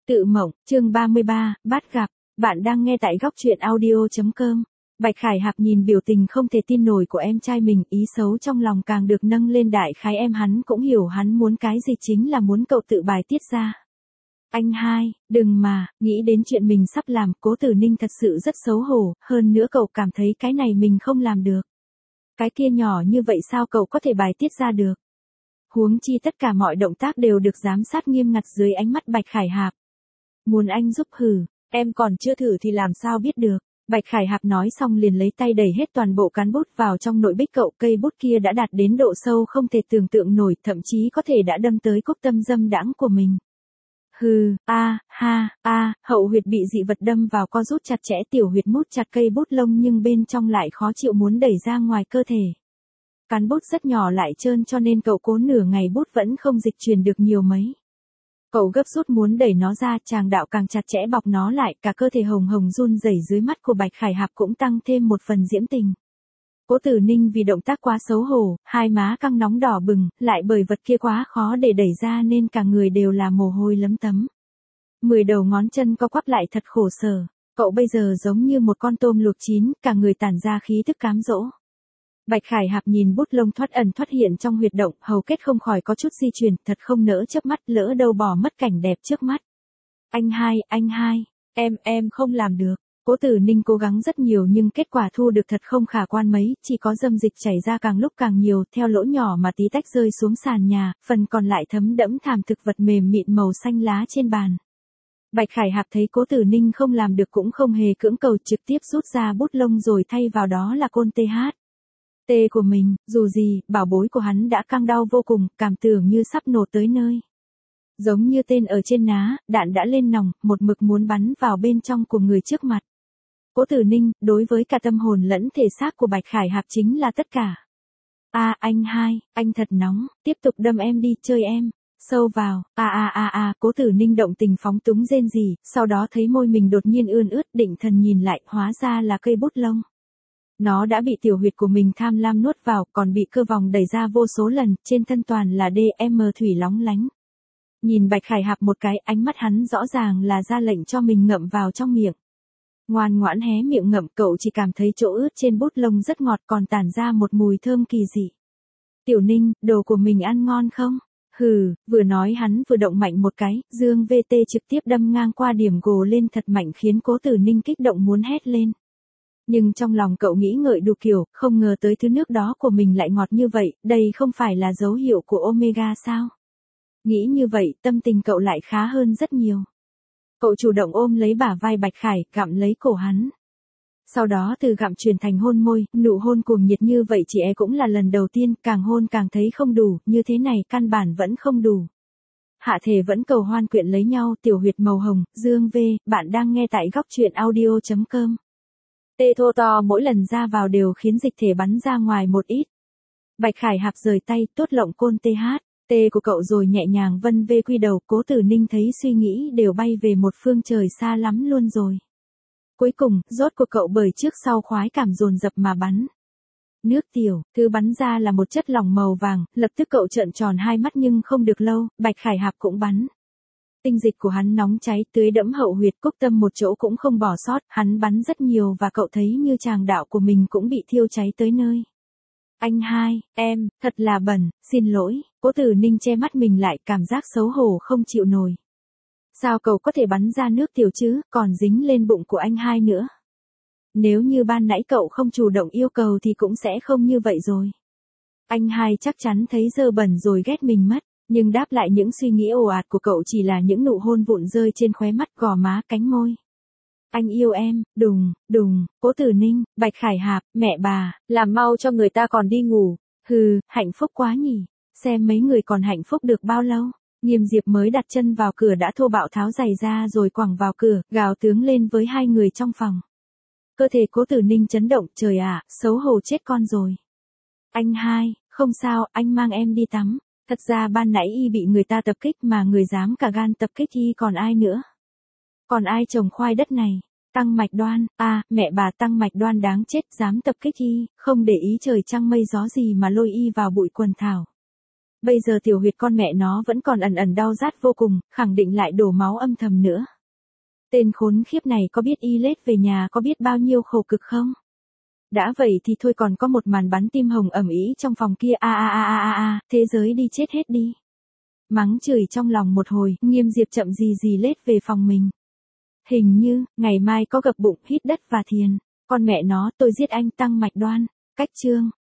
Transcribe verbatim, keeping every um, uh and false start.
Tự mộng, chương ba mươi ba, bắt gặp. Bạn đang nghe tại góc truyện audio chấm com. Bạch Khải Hạc nhìn biểu tình không thể tin nổi của em trai mình, ý xấu trong lòng càng được nâng lên, đại khái em hắn cũng hiểu hắn muốn cái gì, chính là muốn cậu tự bài tiết ra. Anh hai, đừng mà, nghĩ đến chuyện mình sắp làm, Cố Tử Ninh thật sự rất xấu hổ, hơn nữa cậu cảm thấy cái này mình không làm được. Cái kia nhỏ như vậy sao cậu có thể bài tiết ra được? Huống chi tất cả mọi động tác đều được giám sát nghiêm ngặt dưới ánh mắt Bạch Khải Hạc. Muốn anh giúp hử, em còn chưa thử thì làm sao biết được. Bạch Khải Hạc nói xong liền lấy tay đẩy hết toàn bộ cán bút vào trong nội bích cậu, cây bút kia đã đạt đến độ sâu không thể tưởng tượng nổi, thậm chí có thể đã đâm tới cúc tâm dâm đãng của mình. Hừ, a, ha, a, hậu huyệt bị dị vật đâm vào co rút chặt chẽ, tiểu huyệt mút chặt cây bút lông nhưng bên trong lại khó chịu muốn đẩy ra ngoài cơ thể. Cán bút rất nhỏ lại trơn cho nên cậu cố nửa ngày bút vẫn không dịch chuyển được nhiều mấy. Cậu gấp rút muốn đẩy nó ra, tràng đạo càng chặt chẽ bọc nó lại, cả cơ thể hồng hồng run rẩy dưới mắt của Bạch Khải Hạc cũng tăng thêm một phần diễm tình. Cố Tử Ninh vì động tác quá xấu hổ, hai má căng nóng đỏ bừng, lại bởi vật kia quá khó để đẩy ra nên cả người đều là mồ hôi lấm tấm. Mười đầu ngón chân co quắp lại thật khổ sở, cậu bây giờ giống như một con tôm luộc chín, cả người tản ra khí thức cám dỗ. Bạch Khải Hạc nhìn bút lông thoát ẩn thoát hiện trong huyệt động, hầu kết không khỏi có chút di chuyển, thật không nỡ chớp mắt, lỡ đâu bỏ mất cảnh đẹp trước mắt. Anh hai, anh hai, em, em không làm được. Cố Tử Ninh cố gắng rất nhiều nhưng kết quả thu được thật không khả quan mấy, chỉ có dâm dịch chảy ra càng lúc càng nhiều, theo lỗ nhỏ mà tí tách rơi xuống sàn nhà, phần còn lại thấm đẫm thảm thực vật mềm mịn màu xanh lá trên bàn. Bạch Khải Hạc thấy Cố Tử Ninh không làm được cũng không hề cưỡng cầu, trực tiếp rút ra bút lông rồi thay vào đó là côn tê hát. Tê của mình, dù gì, bảo bối của hắn đã căng đau vô cùng, cảm tưởng như sắp nổ tới nơi. Giống như tên ở trên ná, đạn đã lên nòng, một mực muốn bắn vào bên trong của người trước mặt. Cố Tử Ninh, đối với cả tâm hồn lẫn thể xác của Bạch Khải Hạc chính là tất cả. A à, anh hai, anh thật nóng, tiếp tục đâm em đi, chơi em. Sâu vào, a a a a, Cố Tử Ninh động tình phóng túng rên rỉ, sau đó thấy môi mình đột nhiên ươn ướt, định thần nhìn lại, hóa ra là cây bút lông. Nó đã bị tiểu huyệt của mình tham lam nuốt vào, còn bị cơ vòng đẩy ra vô số lần, trên thân toàn là đê em thủy lóng lánh. Nhìn Bạch Khải Hạc một cái, ánh mắt hắn rõ ràng là ra lệnh cho mình ngậm vào trong miệng. Ngoan ngoãn hé miệng ngậm, cậu chỉ cảm thấy chỗ ướt trên bút lông rất ngọt, còn tản ra một mùi thơm kỳ dị. Tiểu Ninh, đồ của mình ăn ngon không? Hừ, vừa nói hắn vừa động mạnh một cái, dương vê tê trực tiếp đâm ngang qua điểm gồ lên thật mạnh khiến Cố Tử Ninh kích động muốn hét lên. Nhưng trong lòng cậu nghĩ ngợi đủ kiểu, không ngờ tới thứ nước đó của mình lại ngọt như vậy, đây không phải là dấu hiệu của Omega sao? Nghĩ như vậy, tâm tình cậu lại khá hơn rất nhiều. Cậu chủ động ôm lấy bả vai Bạch Khải, gặm lấy cổ hắn. Sau đó từ gặm chuyển thành hôn môi, nụ hôn cuồng nhiệt như vậy chị e cũng là lần đầu tiên, càng hôn càng thấy không đủ, như thế này căn bản vẫn không đủ. Hạ thể vẫn cầu hoan quyện lấy nhau, tiểu huyệt màu hồng, dương vê, bạn đang nghe tại góc truyện audio chấm com. Tê thô to mỗi lần ra vào đều khiến dịch thể bắn ra ngoài một ít. Bạch Khải Hạc rời tay, tốt lộng côn tê hát, tê của cậu rồi nhẹ nhàng vân vê quy đầu, Cố Tử Ninh thấy suy nghĩ đều bay về một phương trời xa lắm luôn rồi. Cuối cùng, rốt của cậu bởi trước sau khoái cảm dồn dập mà bắn. Nước tiểu, thứ bắn ra là một chất lỏng màu vàng, lập tức cậu trợn tròn hai mắt nhưng không được lâu, Bạch Khải Hạc cũng bắn. Tinh dịch của hắn nóng cháy, tưới đẫm hậu huyệt, cúc tâm một chỗ cũng không bỏ sót, hắn bắn rất nhiều và cậu thấy như tràng đạo của mình cũng bị thiêu cháy tới nơi. Anh hai, em, thật là bẩn, xin lỗi, Cố Tử Ninh che mắt mình lại, cảm giác xấu hổ không chịu nổi. Sao cậu có thể bắn ra nước tiểu chứ, còn dính lên bụng của anh hai nữa. Nếu như ban nãy cậu không chủ động yêu cầu thì cũng sẽ không như vậy rồi. Anh hai chắc chắn thấy dơ bẩn rồi ghét mình mất. Nhưng đáp lại những suy nghĩ ồ ạt của cậu chỉ là những nụ hôn vụn rơi trên khóe mắt, gò má, cánh môi. Anh yêu em, đùng, đùng, Cố Tử Ninh, Bạch Khải Hạc, mẹ bà, làm mau cho người ta còn đi ngủ. Hừ, hạnh phúc quá nhỉ, xem mấy người còn hạnh phúc được bao lâu. Nghiêm Diệp mới đặt chân vào cửa đã thô bạo tháo giày ra rồi quẳng vào cửa, gào tướng lên với hai người trong phòng. Cơ thể Cố Tử Ninh chấn động, trời ạ, xấu hổ chết con rồi. Anh hai, không sao, anh mang em đi tắm. Thật ra ban nãy y bị người ta tập kích mà người dám cả gan tập kích y còn ai nữa. Còn ai trồng khoai đất này? Tăng Mạch Đoan, à, mẹ bà Tăng Mạch Đoan đáng chết, dám tập kích y, không để ý trời trăng mây gió gì mà lôi y vào bụi quần thảo. Bây giờ tiểu huyệt con mẹ nó vẫn còn ẩn ẩn đau rát vô cùng, khẳng định lại đổ máu âm thầm nữa. Tên khốn khiếp này có biết y lết về nhà có biết bao nhiêu khổ cực không? Đã vậy thì thôi còn có một màn bắn tim hồng ầm ĩ trong phòng kia a a a a a a, thế giới đi chết hết đi. Mắng chửi trong lòng một hồi, Nghiêm Diệp chậm gì gì lết về phòng mình. Hình như, ngày mai có gập bụng, hít đất và thiền. Con mẹ nó, tôi giết anh Tăng Mạch Đoan. Cách chương.